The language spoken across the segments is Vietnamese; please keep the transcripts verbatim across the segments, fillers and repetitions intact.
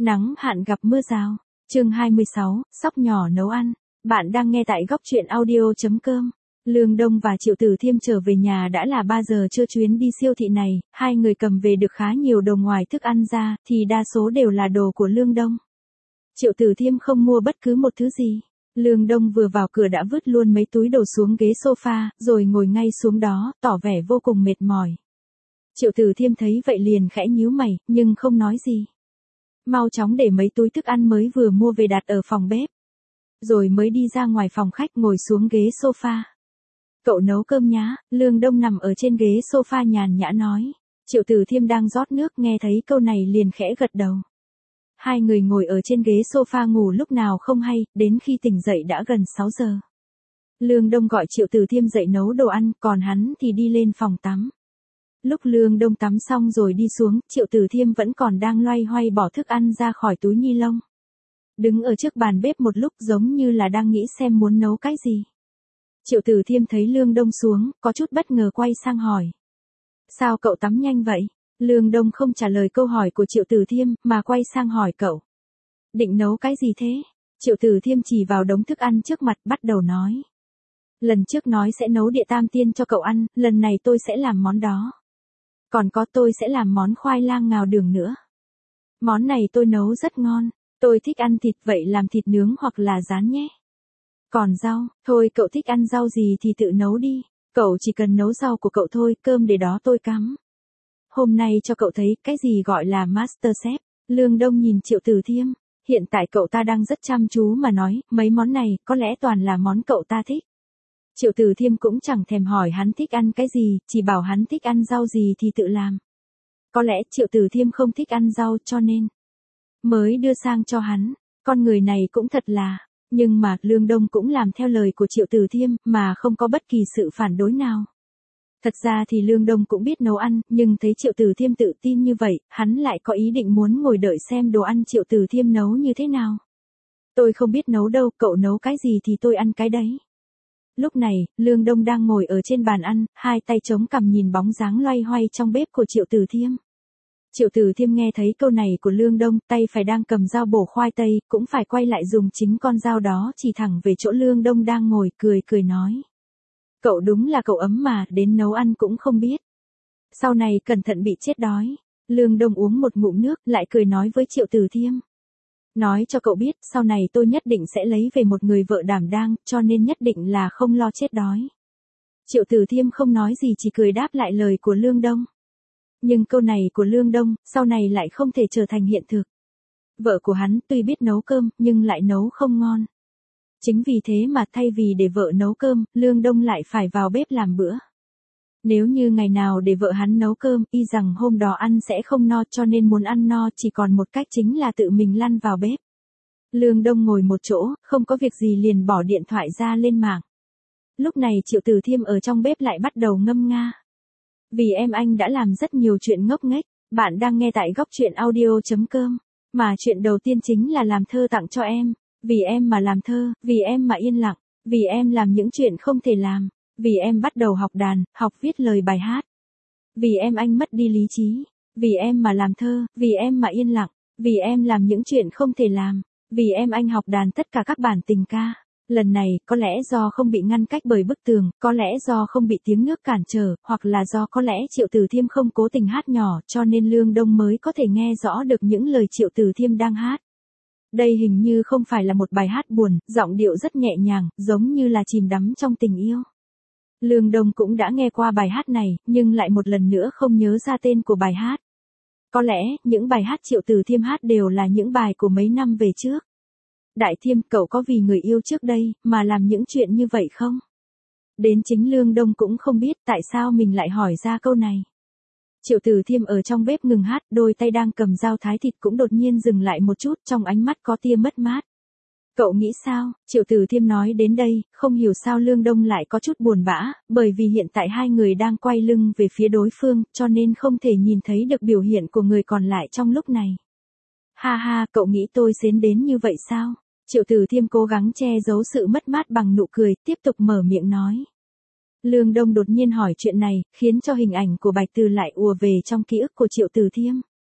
Nắng hạn gặp mưa rào. Chương hai mươi sáu, Sóc nhỏ nấu ăn. Bạn đang nghe tại góc truyện audio chấm com. Lương Đông và Triệu Tử Thiêm trở về nhà đã là ba giờ trưa. Chuyến đi siêu thị này, hai người cầm về được khá nhiều đồ, ngoài thức ăn ra, thì đa số đều là đồ của Lương Đông. Triệu Tử Thiêm không mua bất cứ một thứ gì. Lương Đông vừa vào cửa đã vứt luôn mấy túi đồ xuống ghế sofa, rồi ngồi ngay xuống đó, tỏ vẻ vô cùng mệt mỏi. Triệu Tử Thiêm thấy vậy liền khẽ nhíu mày, nhưng không nói gì. Mau chóng để mấy túi thức ăn mới vừa mua về đặt ở phòng bếp. Rồi mới đi ra ngoài phòng khách ngồi xuống ghế sofa. Cậu nấu cơm nhá. Lương Đông nằm ở trên ghế sofa nhàn nhã nói. Triệu Tử Thiêm đang rót nước nghe thấy câu này liền khẽ gật đầu. Hai người ngồi ở trên ghế sofa ngủ lúc nào không hay, đến khi tỉnh dậy đã gần sáu giờ. Lương Đông gọi Triệu Tử Thiêm dậy nấu đồ ăn, còn hắn thì đi lên phòng tắm. Lúc Lương Đông tắm xong rồi đi xuống, Triệu Tử Thiêm vẫn còn đang loay hoay bỏ thức ăn ra khỏi túi ni lông. Đứng ở trước bàn bếp một lúc giống như là đang nghĩ xem muốn nấu cái gì. Triệu Tử Thiêm thấy Lương Đông xuống, có chút bất ngờ quay sang hỏi. Sao cậu tắm nhanh vậy? Lương Đông không trả lời câu hỏi của Triệu Tử Thiêm, mà quay sang hỏi cậu. Định nấu cái gì thế? Triệu Tử Thiêm chỉ vào đống thức ăn trước mặt bắt đầu nói. Lần trước nói sẽ nấu địa tam tiên cho cậu ăn, lần này tôi sẽ làm món đó. Còn có tôi sẽ làm món khoai lang ngào đường nữa. Món này tôi nấu rất ngon, tôi thích ăn thịt vậy làm thịt nướng hoặc là rán nhé. Còn rau, thôi cậu thích ăn rau gì thì tự nấu đi, cậu chỉ cần nấu rau của cậu thôi, cơm để đó tôi cắm. Hôm nay cho cậu thấy cái gì gọi là MasterChef. Lương Đông nhìn Triệu Tử Thiêm, hiện tại cậu ta đang rất chăm chú mà nói, mấy món này có lẽ toàn là món cậu ta thích. Triệu Tử Thiêm cũng chẳng thèm hỏi hắn thích ăn cái gì, chỉ bảo hắn thích ăn rau gì thì tự làm. Có lẽ Triệu Tử Thiêm không thích ăn rau cho nên mới đưa sang cho hắn. Con người này cũng thật là, nhưng mà Lương Đông cũng làm theo lời của Triệu Tử Thiêm mà không có bất kỳ sự phản đối nào. Thật ra thì Lương Đông cũng biết nấu ăn, nhưng thấy Triệu Tử Thiêm tự tin như vậy, hắn lại có ý định muốn ngồi đợi xem đồ ăn Triệu Tử Thiêm nấu như thế nào. Tôi không biết nấu đâu, cậu nấu cái gì thì tôi ăn cái đấy. Lúc này, Lương Đông đang ngồi ở trên bàn ăn, hai tay chống cằm nhìn bóng dáng loay hoay trong bếp của Triệu Tử Thiêm. Triệu Tử Thiêm nghe thấy câu này của Lương Đông, tay phải đang cầm dao bổ khoai tây, cũng phải quay lại dùng chính con dao đó chỉ thẳng về chỗ Lương Đông đang ngồi, cười cười nói. Cậu đúng là cậu ấm mà, đến nấu ăn cũng không biết. Sau này cẩn thận bị chết đói. Lương Đông uống một ngụm nước, lại cười nói với Triệu Tử Thiêm. Nói cho cậu biết, sau này tôi nhất định sẽ lấy về một người vợ đảm đang, cho nên nhất định là không lo chết đói. Triệu Tử Thiêm không nói gì, chỉ cười đáp lại lời của Lương Đông. Nhưng câu này của Lương Đông, sau này lại không thể trở thành hiện thực. Vợ của hắn tuy biết nấu cơm, nhưng lại nấu không ngon. Chính vì thế mà thay vì để vợ nấu cơm, Lương Đông lại phải vào bếp làm bữa. Nếu như ngày nào để vợ hắn nấu cơm, y rằng hôm đó ăn sẽ không no, cho nên muốn ăn no chỉ còn một cách chính là tự mình lăn vào bếp. Lương Đông ngồi một chỗ, không có việc gì liền bỏ điện thoại ra lên mạng. Lúc này Triệu Tử Thiêm ở trong bếp lại bắt đầu ngâm nga. Vì em anh đã làm rất nhiều chuyện ngốc nghếch. Bạn đang nghe tại góc truyện audio chấm com. Mà chuyện đầu tiên chính là làm thơ tặng cho em. Vì em mà làm thơ, vì em mà yên lặng, vì em làm những chuyện không thể làm, vì em bắt đầu học đàn, học viết lời bài hát. Vì em anh mất đi lý trí, vì em mà làm thơ, vì em mà yên lặng, vì em làm những chuyện không thể làm, vì em anh học đàn tất cả các bản tình ca. Lần này, có lẽ do không bị ngăn cách bởi bức tường, có lẽ do không bị tiếng nước cản trở, hoặc là do có lẽ Triệu Tử Thiêm không cố tình hát nhỏ, cho nên Lương Đông mới có thể nghe rõ được những lời Triệu Tử Thiêm đang hát. Đây hình như không phải là một bài hát buồn, giọng điệu rất nhẹ nhàng, giống như là chìm đắm trong tình yêu. Lương Đông cũng đã nghe qua bài hát này, nhưng lại một lần nữa không nhớ ra tên của bài hát. Có lẽ, những bài hát Triệu Tử Thiêm hát đều là những bài của mấy năm về trước. Đại Thiêm, cậu có vì người yêu trước đây, mà làm những chuyện như vậy không? Đến chính Lương Đông cũng không biết tại sao mình lại hỏi ra câu này. Triệu Tử Thiêm ở trong bếp ngừng hát, đôi tay đang cầm dao thái thịt cũng đột nhiên dừng lại một chút, trong ánh mắt có tia mất mát. Cậu nghĩ sao? Triệu Tử Thiêm nói đến đây, không hiểu sao Lương Đông lại có chút buồn bã, bởi vì hiện tại hai người đang quay lưng về phía đối phương, cho nên không thể nhìn thấy được biểu hiện của người còn lại trong lúc này. Ha ha, cậu nghĩ tôi xến đến như vậy sao? Triệu Tử Thiêm cố gắng che giấu sự mất mát bằng nụ cười, tiếp tục mở miệng nói. Lương Đông đột nhiên hỏi chuyện này, khiến cho hình ảnh của Bạch Từ lại ùa về trong ký ức của Triệu Tử Thiêm.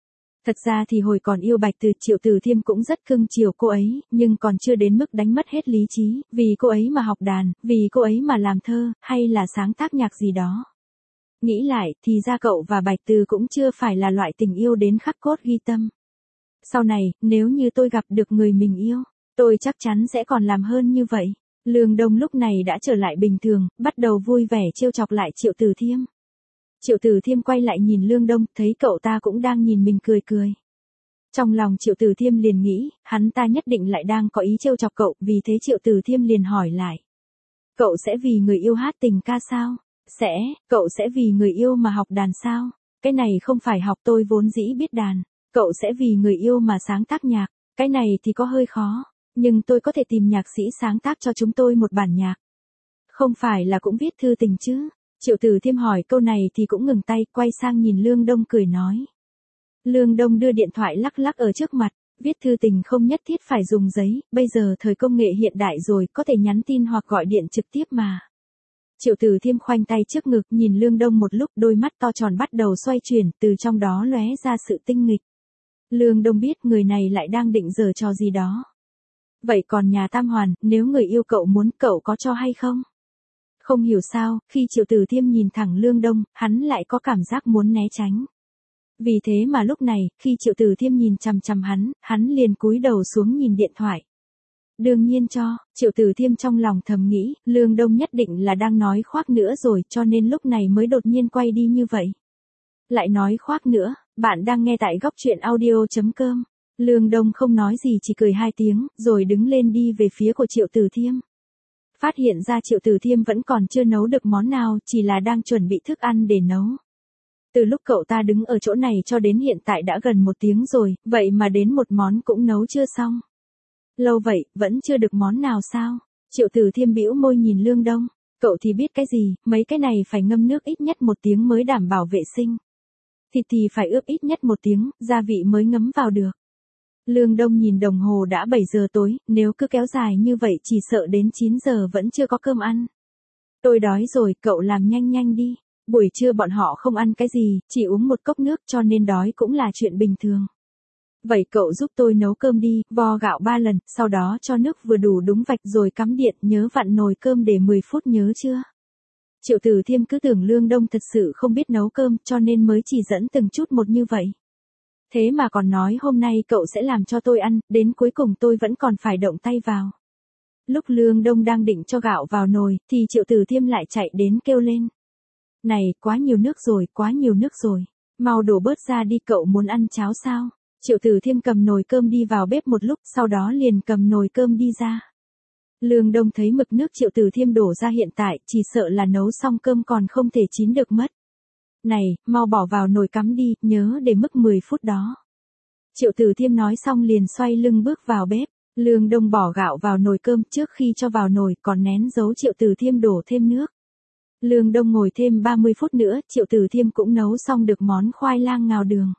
Thật ra thì hồi còn yêu Bạch Từ, Triệu Từ Thiêm cũng rất cưng chiều cô ấy, nhưng còn chưa đến mức đánh mất hết lý trí, vì cô ấy mà học đàn, vì cô ấy mà làm thơ, hay là sáng tác nhạc gì đó. Nghĩ lại, thì ra cậu và Bạch Từ cũng chưa phải là loại tình yêu đến khắc cốt ghi tâm. Sau này, nếu như tôi gặp được người mình yêu, tôi chắc chắn sẽ còn làm hơn như vậy. Lương Đông lúc này đã trở lại bình thường, bắt đầu vui vẻ trêu chọc lại Triệu Từ Thiêm. Triệu Từ Thiêm quay lại nhìn Lương Đông, thấy cậu ta cũng đang nhìn mình cười cười. Trong lòng Triệu Từ Thiêm liền nghĩ, hắn ta nhất định lại đang có ý trêu chọc cậu, vì thế Triệu Từ Thiêm liền hỏi lại. Cậu sẽ vì người yêu hát tình ca sao? Sẽ, cậu sẽ vì người yêu mà học đàn sao? Cái này không phải học, tôi vốn dĩ biết đàn. Cậu sẽ vì người yêu mà sáng tác nhạc, cái này thì có hơi khó, nhưng tôi có thể tìm nhạc sĩ sáng tác cho chúng tôi một bản nhạc. Không phải là cũng viết thư tình chứ? Triệu Từ Thiêm hỏi câu này thì cũng ngừng tay, quay sang nhìn Lương Đông cười nói. Lương Đông đưa điện thoại lắc lắc ở trước mặt, viết thư tình không nhất thiết phải dùng giấy, bây giờ thời công nghệ hiện đại rồi, có thể nhắn tin hoặc gọi điện trực tiếp mà. Triệu Từ Thiêm khoanh tay trước ngực nhìn Lương Đông một lúc, đôi mắt to tròn bắt đầu xoay chuyển, từ trong đó lóe ra sự tinh nghịch. Lương Đông biết người này lại đang định giở trò gì đó. Vậy còn nhà Tam Hoàn, nếu người yêu cậu muốn, cậu có cho hay không? Không hiểu sao, khi Triệu Từ Thiêm nhìn thẳng Lương Đông, hắn lại có cảm giác muốn né tránh. Vì thế mà lúc này, khi Triệu Từ Thiêm nhìn chằm chằm hắn, hắn liền cúi đầu xuống nhìn điện thoại. Đương nhiên cho, Triệu Từ Thiêm trong lòng thầm nghĩ, Lương Đông nhất định là đang nói khoác nữa rồi, cho nên lúc này mới đột nhiên quay đi như vậy. Lại nói khoác nữa, bạn đang nghe tại góc truyện audio chấm com. Lương Đông không nói gì, chỉ cười hai tiếng, rồi đứng lên đi về phía của Triệu Từ Thiêm. Phát hiện ra Triệu Từ Thiêm vẫn còn chưa nấu được món nào, chỉ là đang chuẩn bị thức ăn để nấu. Từ lúc cậu ta đứng ở chỗ này cho đến hiện tại đã gần một tiếng rồi, vậy mà đến một món cũng nấu chưa xong. Lâu vậy, vẫn chưa được món nào sao? Triệu Từ Thiêm bĩu môi nhìn Lương Đông. Cậu thì biết cái gì, mấy cái này phải ngâm nước ít nhất một tiếng mới đảm bảo vệ sinh. Thịt thì phải ướp ít nhất một tiếng, gia vị mới ngấm vào được. Lương Đông nhìn đồng hồ đã bảy giờ tối, nếu cứ kéo dài như vậy chỉ sợ đến chín giờ vẫn chưa có cơm ăn. Tôi đói rồi, cậu làm nhanh nhanh đi. Buổi trưa bọn họ không ăn cái gì, chỉ uống một cốc nước, cho nên đói cũng là chuyện bình thường. Vậy cậu giúp tôi nấu cơm đi, vo gạo ba lần, sau đó cho nước vừa đủ đúng vạch rồi cắm điện, nhớ vặn nồi cơm để mười phút, nhớ chưa? Triệu Từ Thiêm cứ tưởng Lương Đông thật sự không biết nấu cơm, cho nên mới chỉ dẫn từng chút một như vậy. Thế mà còn nói hôm nay cậu sẽ làm cho tôi ăn, đến cuối cùng tôi vẫn còn phải động tay vào. Lúc Lương Đông đang định cho gạo vào nồi, thì Triệu Từ Thiêm lại chạy đến kêu lên. Này, quá nhiều nước rồi, quá nhiều nước rồi. Mau đổ bớt ra đi, cậu muốn ăn cháo sao? Triệu Từ Thiêm cầm nồi cơm đi vào bếp một lúc, sau đó liền cầm nồi cơm đi ra. Lương Đông thấy mực nước Triệu Từ Thiêm đổ ra hiện tại, chỉ sợ là nấu xong cơm còn không thể chín được mất. Này, mau bỏ vào nồi cắm đi, nhớ để mức mười phút đó. Triệu Từ Thiêm nói xong liền xoay lưng bước vào bếp. Lương Đông bỏ gạo vào nồi cơm, trước khi cho vào nồi còn nén giấu Triệu Từ Thiêm đổ thêm nước. Lương Đông ngồi thêm ba mươi phút nữa, Triệu Từ Thiêm cũng nấu xong được món khoai lang ngào đường.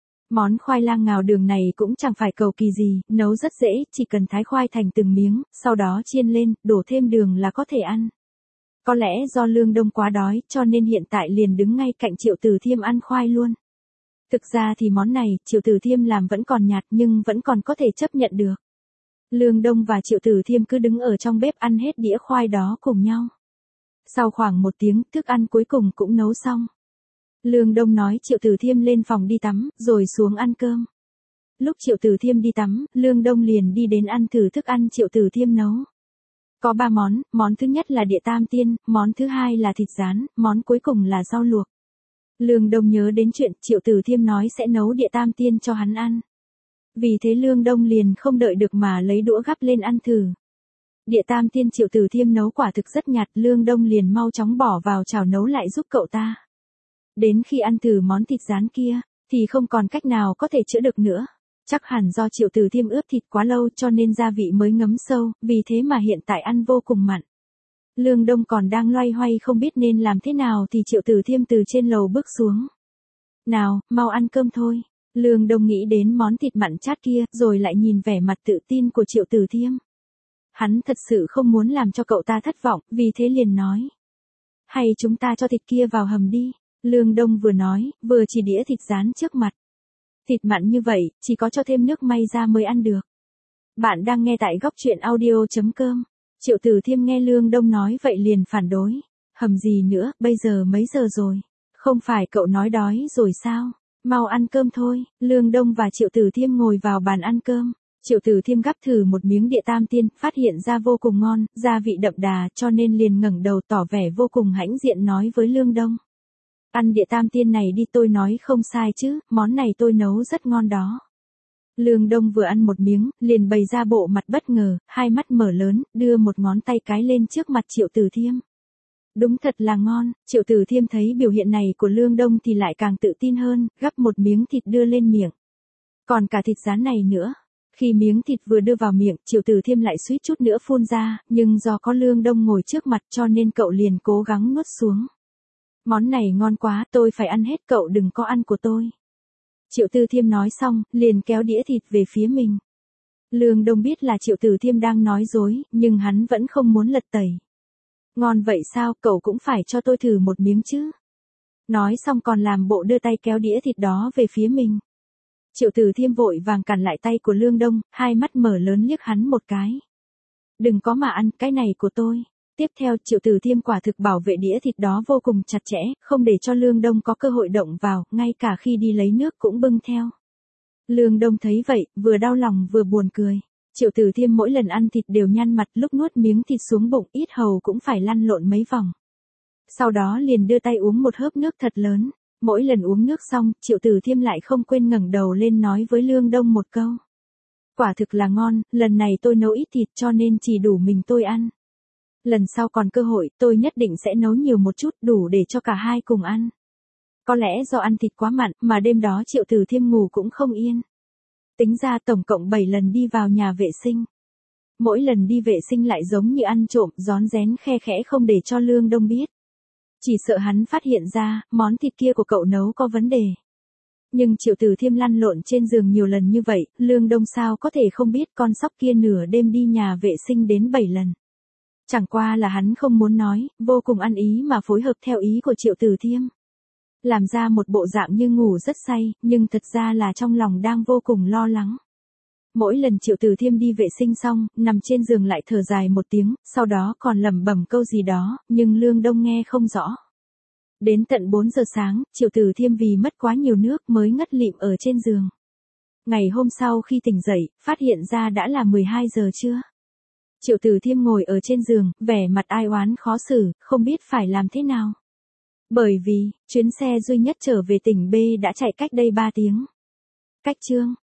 Món khoai lang ngào đường này cũng chẳng phải cầu kỳ gì, nấu rất dễ, chỉ cần thái khoai thành từng miếng, sau đó chiên lên, đổ thêm đường là có thể ăn. Có lẽ do Lương Đông quá đói, cho nên hiện tại liền đứng ngay cạnh Triệu Từ Thiêm ăn khoai luôn. Thực ra thì món này, Triệu Từ Thiêm làm vẫn còn nhạt nhưng vẫn còn có thể chấp nhận được. Lương Đông và Triệu Từ Thiêm cứ đứng ở trong bếp ăn hết đĩa khoai đó cùng nhau. Sau khoảng một tiếng, thức ăn cuối cùng cũng nấu xong. Lương Đông nói Triệu Từ Thiêm lên phòng đi tắm, rồi xuống ăn cơm. Lúc Triệu Từ Thiêm đi tắm, Lương Đông liền đi đến ăn thử thức ăn Triệu Từ Thiêm nấu. Có ba món, món thứ nhất là địa tam tiên, món thứ hai là thịt rán, món cuối cùng là rau luộc. Lương Đông nhớ đến chuyện Triệu Từ Thiêm nói sẽ nấu địa tam tiên cho hắn ăn. Vì thế Lương Đông liền không đợi được mà lấy đũa gắp lên ăn thử. Địa tam tiên Triệu Từ Thiêm nấu quả thực rất nhạt, Lương Đông liền mau chóng bỏ vào chảo nấu lại giúp cậu ta. Đến khi ăn thử món thịt rán kia, thì không còn cách nào có thể chữa được nữa. Chắc hẳn do Triệu Từ Thiêm ướp thịt quá lâu cho nên gia vị mới ngấm sâu, vì thế mà hiện tại ăn vô cùng mặn. Lương Đông còn đang loay hoay không biết nên làm thế nào thì Triệu Từ Thiêm từ trên lầu bước xuống. Nào, mau ăn cơm thôi. Lương Đông nghĩ đến món thịt mặn chát kia, rồi lại nhìn vẻ mặt tự tin của Triệu Từ Thiêm. Hắn thật sự không muốn làm cho cậu ta thất vọng, vì thế liền nói. Hay chúng ta cho thịt kia vào hầm đi. Lương Đông vừa nói, vừa chỉ đĩa thịt rán trước mặt. Thịt mặn như vậy, chỉ có cho thêm nước may ra mới ăn được. Bạn đang nghe tại góc truyện audio.com. Triệu Tử Thiêm nghe Lương Đông nói vậy liền phản đối. Hầm gì nữa, bây giờ mấy giờ rồi? Không phải cậu nói đói rồi sao? Mau ăn cơm thôi. Lương Đông và Triệu Tử Thiêm ngồi vào bàn ăn cơm. Triệu Tử Thiêm gắp thử một miếng địa tam tiên, phát hiện ra vô cùng ngon, gia vị đậm đà, cho nên liền ngẩng đầu tỏ vẻ vô cùng hãnh diện nói với Lương Đông. Ăn địa tam tiên này đi, tôi nói không sai chứ, món này tôi nấu rất ngon đó. Lương Đông vừa ăn một miếng, liền bày ra bộ mặt bất ngờ, hai mắt mở lớn, đưa một ngón tay cái lên trước mặt Triệu Tử Thiêm. Đúng thật là ngon. Triệu Tử Thiêm thấy biểu hiện này của Lương Đông thì lại càng tự tin hơn, gắp một miếng thịt đưa lên miệng. Còn cả thịt rán này nữa. Khi miếng thịt vừa đưa vào miệng, Triệu Tử Thiêm lại suýt chút nữa phun ra, nhưng do có Lương Đông ngồi trước mặt cho nên cậu liền cố gắng nuốt xuống. Món này ngon quá, tôi phải ăn hết, cậu đừng có ăn của tôi. Triệu Tử Thiêm nói xong, liền kéo đĩa thịt về phía mình. Lương Đông biết là Triệu Tử Thiêm đang nói dối, nhưng hắn vẫn không muốn lật tẩy. Ngon vậy sao, cậu cũng phải cho tôi thử một miếng chứ. Nói xong còn làm bộ đưa tay kéo đĩa thịt đó về phía mình. Triệu Tử Thiêm vội vàng cản lại tay của Lương Đông, hai mắt mở lớn liếc hắn một cái. Đừng có mà ăn, cái này của tôi. Tiếp theo Triệu Tử Thiêm quả thực bảo vệ đĩa thịt đó vô cùng chặt chẽ, không để cho Lương Đông có cơ hội động vào, ngay cả khi đi lấy nước cũng bưng theo. Lương Đông thấy vậy, vừa đau lòng vừa buồn cười. Triệu Tử Thiêm mỗi lần ăn thịt đều nhăn mặt, lúc nuốt miếng thịt xuống bụng, yết hầu cũng phải lăn lộn mấy vòng. Sau đó liền đưa tay uống một hớp nước thật lớn. Mỗi lần uống nước xong, Triệu Tử Thiêm lại không quên ngẩng đầu lên nói với Lương Đông một câu. Quả thực là ngon, lần này tôi nấu ít thịt cho nên chỉ đủ mình tôi ăn. Lần sau còn cơ hội, tôi nhất định sẽ nấu nhiều một chút, đủ để cho cả hai cùng ăn. Có lẽ do ăn thịt quá mặn, mà đêm đó Triệu Tử Thiêm ngủ cũng không yên. Tính ra tổng cộng bảy lần đi vào nhà vệ sinh. Mỗi lần đi vệ sinh lại giống như ăn trộm, rón rén khe khẽ không để cho Lương Đông biết. Chỉ sợ hắn phát hiện ra, món thịt kia của cậu nấu có vấn đề. Nhưng Triệu Tử Thiêm lăn lộn trên giường nhiều lần như vậy, Lương Đông sao có thể không biết con sóc kia nửa đêm đi nhà vệ sinh đến bảy lần. Chẳng qua là hắn không muốn nói, vô cùng ăn ý mà phối hợp theo ý của Triệu Tử Thiêm. Làm ra một bộ dạng như ngủ rất say, nhưng thật ra là trong lòng đang vô cùng lo lắng. Mỗi lần Triệu Tử Thiêm đi vệ sinh xong, nằm trên giường lại thở dài một tiếng, sau đó còn lẩm bẩm câu gì đó, nhưng Lương Đông nghe không rõ. Đến tận bốn giờ sáng, Triệu Tử Thiêm vì mất quá nhiều nước mới ngất lịm ở trên giường. Ngày hôm sau khi tỉnh dậy, phát hiện ra đã là mười hai giờ trưa. Triệu Tử Thiêm ngồi ở trên giường, vẻ mặt ai oán khó xử, không biết phải làm thế nào. Bởi vì, chuyến xe duy nhất trở về tỉnh B đã chạy cách đây ba tiếng. Cách chương